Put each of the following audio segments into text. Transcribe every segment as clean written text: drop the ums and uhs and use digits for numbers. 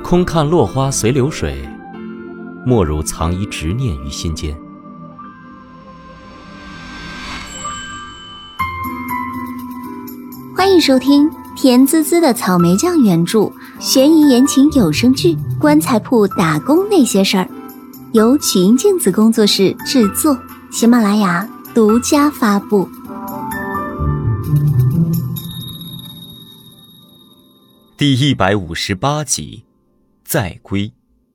空看落花随流水，莫如藏一执念于心间。 欢迎收听甜滋滋的草莓酱原著悬疑言情有声剧《棺材铺打工那些事儿》，由曲音镜子工作室制作，喜马拉雅独家发布。 第158集，再归。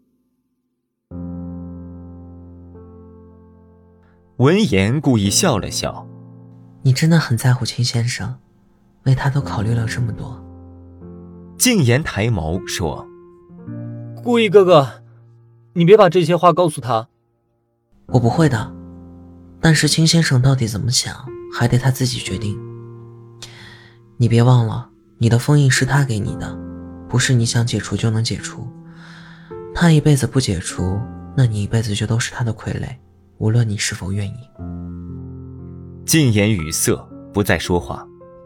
闻言故意笑了笑， 你真的很在乎秦先生，为他都考虑了这么多。 静言抬眸说， 顾意哥哥，你别把这些话告诉他。 我不会的，但是秦先生到底怎么想，还得他自己决定。你别忘了，你的封印是他给你的，不是你想解除就能解除。他一辈子不解除，那你一辈子就都是他的傀儡，无论你是否愿意。 静言语塞，不再说话。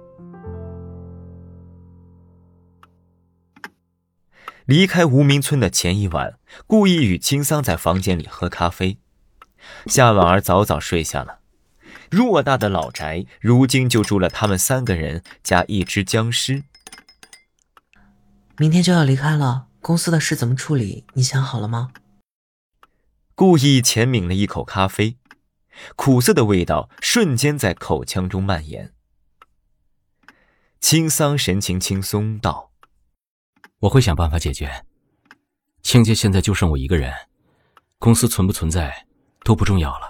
离开无名村的前一晚，顾意与青桑在房间里喝咖啡。夏婉儿早早睡下了。偌大的老宅，如今就住了他们3个人加一只僵尸。 明天就要离开了，公司的事怎么处理，你想好了吗？ 顾意浅抿了一口咖啡，苦涩的味道瞬间在口腔中蔓延。青桑神情轻松道， 我会想办法解决。亲家现在就剩我一个人，公司存不存在都不重要了。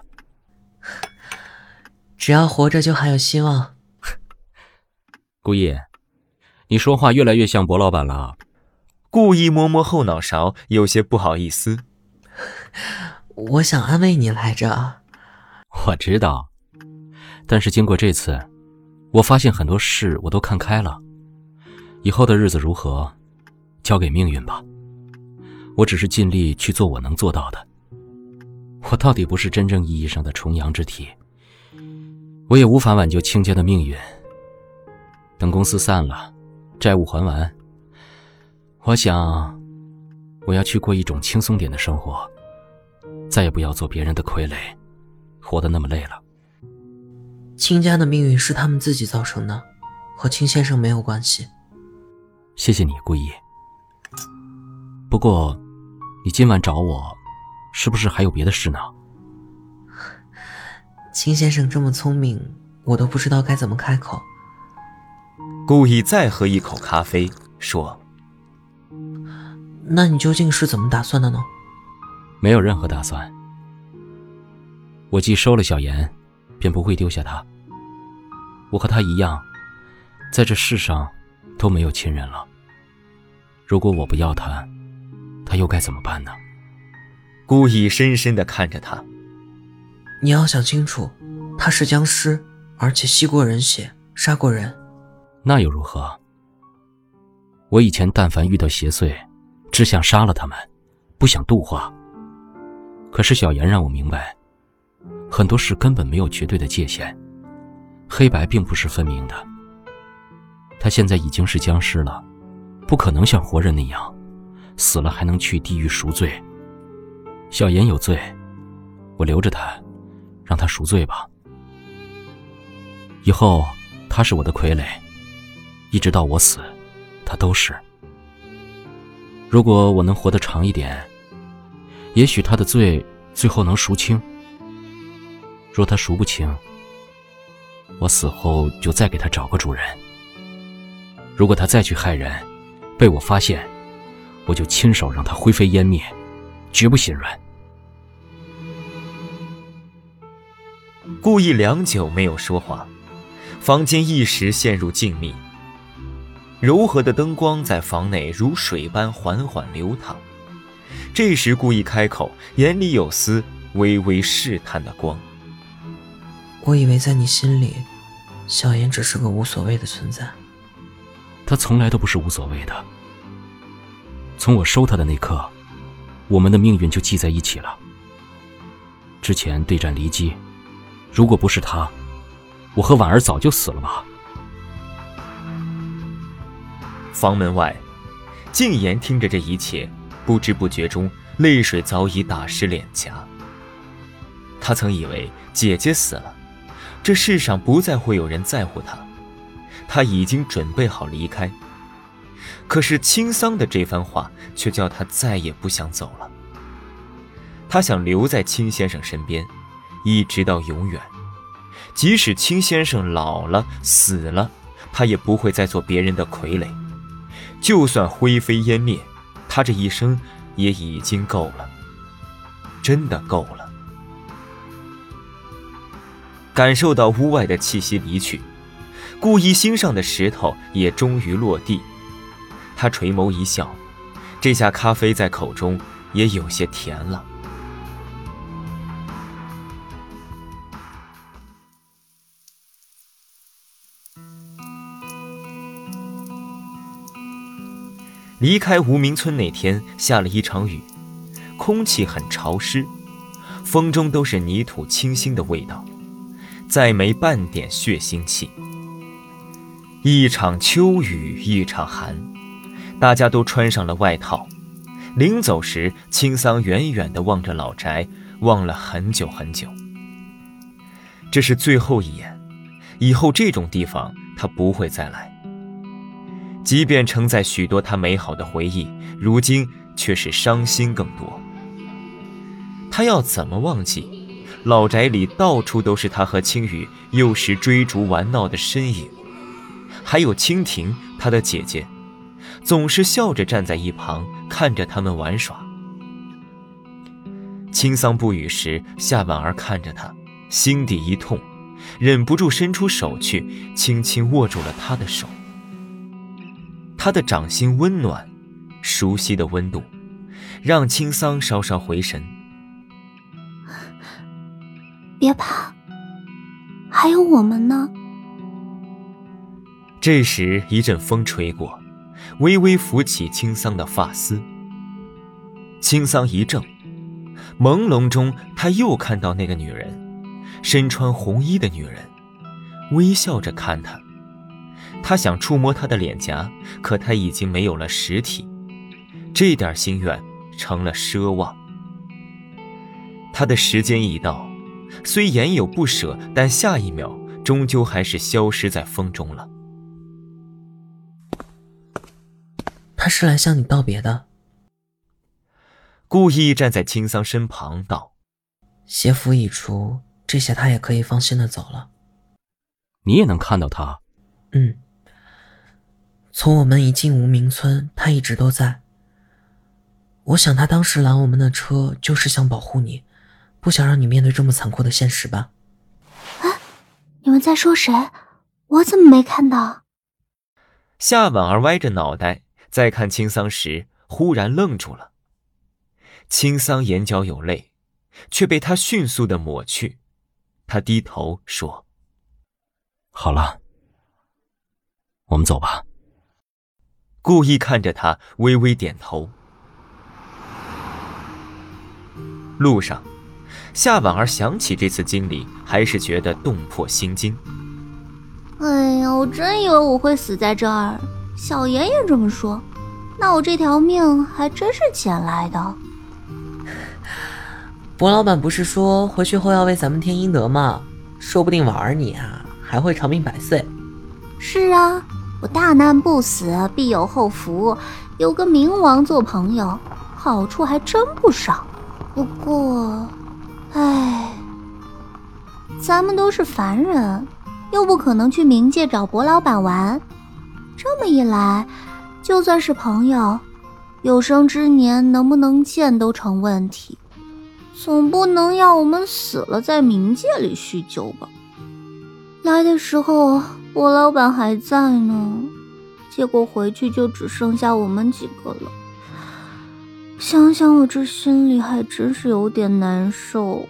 只要活着就还有希望。 顾意，你说话越来越像薄老板了。 顾意摸摸后脑勺，有些不好意思。 我想安慰你来着。 我知道，但是经过这次，我发现很多事我都看开了。以后的日子如何，交给命运吧。我只是尽力去做我能做到的。我到底不是真正意义上的重阳之体，我也无法挽救亲家的命运。等公司散了，债务还完，我想我要去过一种轻松点的生活，再也不要做别人的傀儡，活得那么累了。 亲家的命运是他们自己造成的，和秦先生没有关系。 谢谢你，顾意。不过你今晚找我，是不是还有别的事呢？ 秦先生这么聪明，我都不知道该怎么开口。 顾意再喝一口咖啡，说， 那你究竟是怎么打算的呢？ 没有任何打算。我既收了小妍，便不会丢下她。我和她一样，在这世上都没有亲人了。如果我不要她，她又该怎么办呢？ 顾意深深地看着他。 你要想清楚，他是僵尸，而且吸过人血，杀过人。 那又如何？我以前但凡遇到邪祟，只想杀了他们，不想度化。可是小妍让我明白，很多事根本没有绝对的界限，黑白并不是分明的。他现在已经是僵尸了，不可能像活人那样，死了还能去地狱赎罪。小妍有罪，我留着他，让他赎罪吧。以后他是我的傀儡，一直到我死，他都是。如果我能活得长一点，也许他的罪最后能赎清。若他赎不清，我死后就再给他找个主人。如果他再去害人，被我发现，我就亲手让他灰飞烟灭，绝不心软。 顾意良久没有说话，房间一时陷入静谧。柔和的灯光在房内如水般缓缓流淌。这时顾意开口，眼里有丝微微试探的光。 我以为在你心里，小妍只是个无所谓的存在。 他从来都不是无所谓的。从我收他的那刻，我们的命运就系在一起了。之前对战离姬，如果不是他，我和婉儿早就死了吧。 房门外，静言听着这一切， 不知不觉中，泪水早已打湿脸颊。他曾以为姐姐死了，这世上不再会有人在乎他，他已经准备好离开。可是青桑的这番话却叫他再也不想走了。他想留在青先生身边，一直到永远。即使青先生老了死了，他也不会再做别人的傀儡。就算灰飞烟灭，他这一生也已经够了，真的够了。感受到屋外的气息离去，顾一心上的石头也终于落地。他垂眸一笑，这下咖啡在口中也有些甜了。离开无名村那天下了一场雨，空气很潮湿，风中都是泥土清新的味道，再没半点血腥气。一场秋雨一场寒，大家都穿上了外套。临走时，青桑远远地望着老宅，望了很久很久。这是最后一眼，以后这种地方他不会再来。即便承载许多他美好的回忆，如今却是伤心更多。他要怎么忘记老宅里到处都是他和青雨幼时追逐玩闹的身影，还有蜻蜓，他的姐姐，总是笑着站在一旁看着他们玩耍。青桑不语时，夏婉儿看着他，心底一痛，忍不住伸出手去，轻轻握住了他的手。他的掌心温暖，熟悉的温度，让青桑稍稍回神。 别怕，还有我们呢。 这时一阵风吹过，微微拂起青桑的发丝。青桑一怔，朦胧中他又看到那个女人，身穿红衣的女人，微笑着看他。他想触摸她的脸颊，可她已经没有了实体，这点心愿成了奢望。他的时间一到，虽言有不舍，但下一秒终究还是消失在风中了。 他是来向你道别的。 故意站在青桑身旁道： 邪符已除，这下他也可以放心的走了。 你也能看到他？ 从我们一进无名村，他一直都在。我想他当时拦我们的车，就是想保护你，不想让你面对这么残酷的现实吧。 你们在说谁？我怎么没看到？ 夏婉儿歪着脑袋在看青桑时，忽然愣住了。青桑眼角有泪，却被他迅速地抹去。他低头说： 好了，我们走吧。 故意看着他，微微点头。路上，夏婉儿想起这次经历，还是觉得动魄心惊。 哎呀，我真以为我会死在这儿，小妍也这么说，那我这条命还真是捡来的。 博老板不是说回去后要为咱们添阴德吗？说不定婉儿你啊，还会长命百岁。 是啊，我大难不死，必有后福，有个冥王做朋友，好处还真不少。不过，咱们都是凡人，又不可能去冥界找博老板玩。这么一来，就算是朋友，有生之年能不能见都成问题。总不能要我们死了在冥界里叙旧吧？来的时候博老板还在呢，结果回去就只剩下我们几个了。想想我这心里还真是有点难受。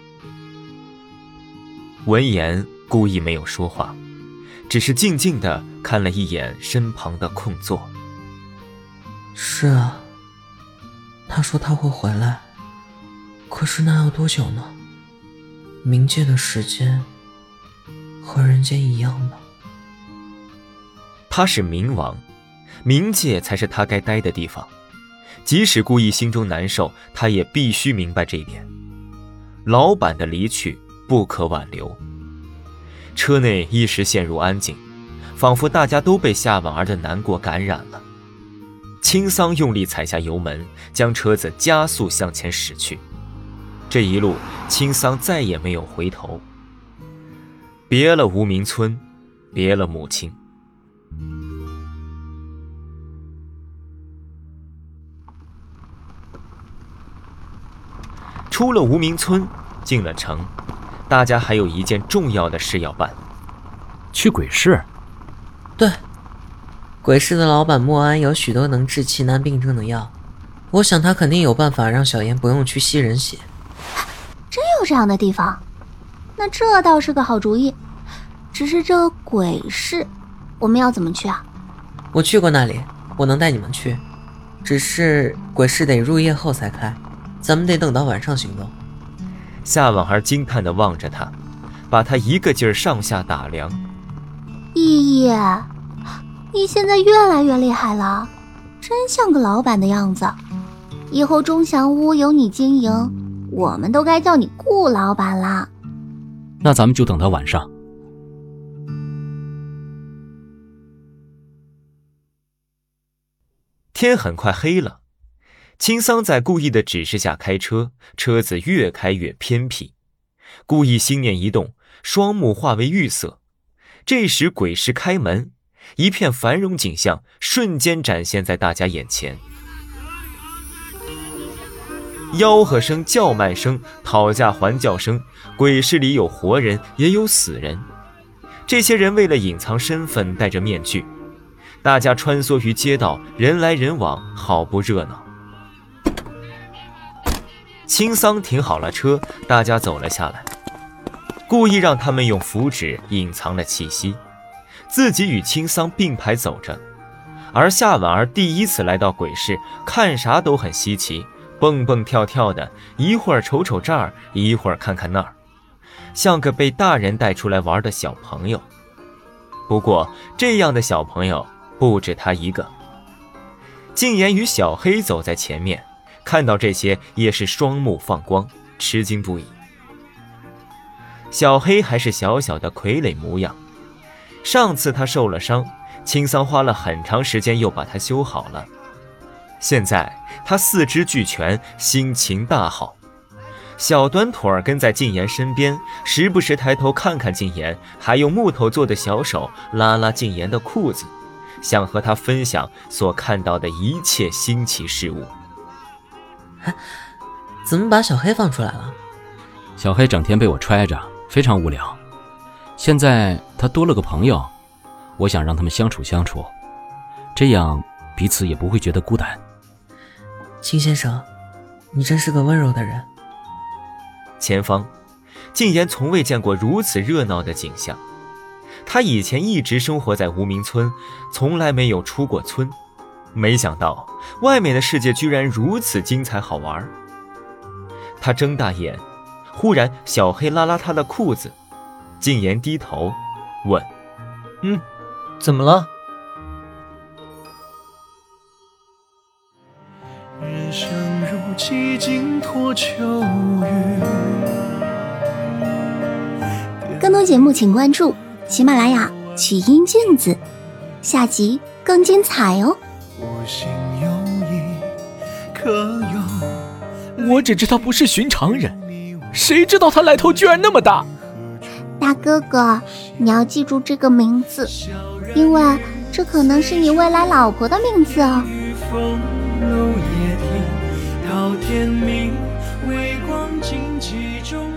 闻言，故意没有说话，只是静静地看了一眼身旁的空座。 是啊，他说他会回来，可是那要多久呢？冥界的时间和人间一样吗？ 他是冥王，冥界才是他该待的地方。 即使顾意心中难受，他也必须明白这一点。老板的离去不可挽留。车内一时陷入安静，仿佛大家都被夏婉儿的难过感染了。青桑用力踩下油门，将车子加速向前驶去。这一路，青桑再也没有回头。别了无名村，别了母亲。出了无名村，进了城，大家还有一件重要的事要办。 去鬼市？ 对，鬼市的老板莫安有许多能治奇难病症的药，我想他肯定有办法让小妍不用去吸人血。 真有这样的地方？那这倒是个好主意。只是这鬼市，我们要怎么去啊？ 我去过那里，我能带你们去。只是鬼市得入夜后才开，咱们得等到晚上行动。 夏婉儿惊叹地望着他，把他一个劲儿上下打量。 依依，你现在越来越厉害了，真像个老板的样子。以后钟祥屋由你经营，我们都该叫你顾老板啦。 那咱们就等到晚上。 天很快黑了，青桑在顾意的指示下开车，车子越开越偏僻。顾意心念一动，双目化为玉色。这时鬼市开门，一片繁荣景象瞬间展现在大家眼前。吆喝声、叫卖声、讨价还价声，鬼市里有活人也有死人。这些人为了隐藏身份戴着面具，大家穿梭于街道，人来人往，好不热闹。青桑停好了车，大家走了下来，故意让他们用符纸隐藏了气息，自己与青桑并排走着。而夏婉儿第一次来到鬼市，看啥都很稀奇，蹦蹦跳跳的，一会儿瞅瞅这儿，一会儿看看那儿，像个被大人带出来玩的小朋友。不过这样的小朋友不止他一个。静言与小黑走在前面，看到这些也是双目放光，吃惊不已。小黑还是小小的傀儡模样，上次他受了伤，青桑花了很长时间又把他修好了。现在他四肢俱全，心情大好。小短腿儿跟在静言身边，时不时抬头看看静言，还用木头做的小手拉拉静言的裤子，想和他分享所看到的一切新奇事物。 怎么把小黑放出来了？ 小黑整天被我揣着，非常无聊。现在他多了个朋友，我想让他们相处相处，这样彼此也不会觉得孤单。 青先生，你真是个温柔的人。 前方，静言从未见过如此热闹的景象。他以前一直生活在无名村，从来没有出过村，没想到外面的世界居然如此精彩好玩。他睁大眼，忽然小黑拉拉他的裤子，静言低头问： 怎么了？ 人生如寂静托秋雨。 更多节目请关注喜马拉雅曲音镜子，下集更精彩哦。 我心有意，可有？ 我只知道不是寻常人，谁知道他来头居然那么大。 大哥哥，你要记住这个名字，因为这可能是你未来老婆的名字哦。 风楼夜听到天明，微光荆棘中